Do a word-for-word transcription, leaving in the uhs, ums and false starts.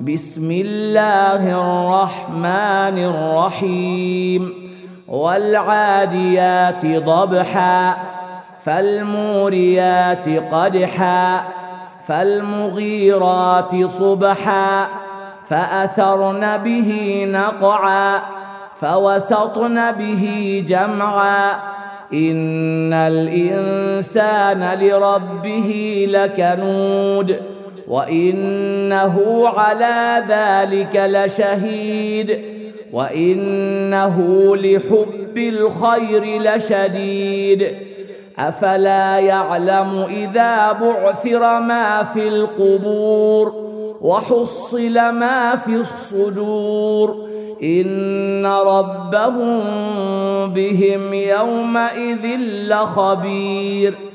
بسم الله الرحمن الرحيم والعاديات ضبحا فالموريات قدحا فالمغيرات صبحا فأثرن به نقعا فوسطن به جمعا إن الإنسان لربه لكنود وإنه على ذلك لشهيد وإنه لحب الخير لشديد أفلا يعلم إذا بعثر ما في القبور وحصل ما في الصدور إن ربهم بهم يومئذ لخبير.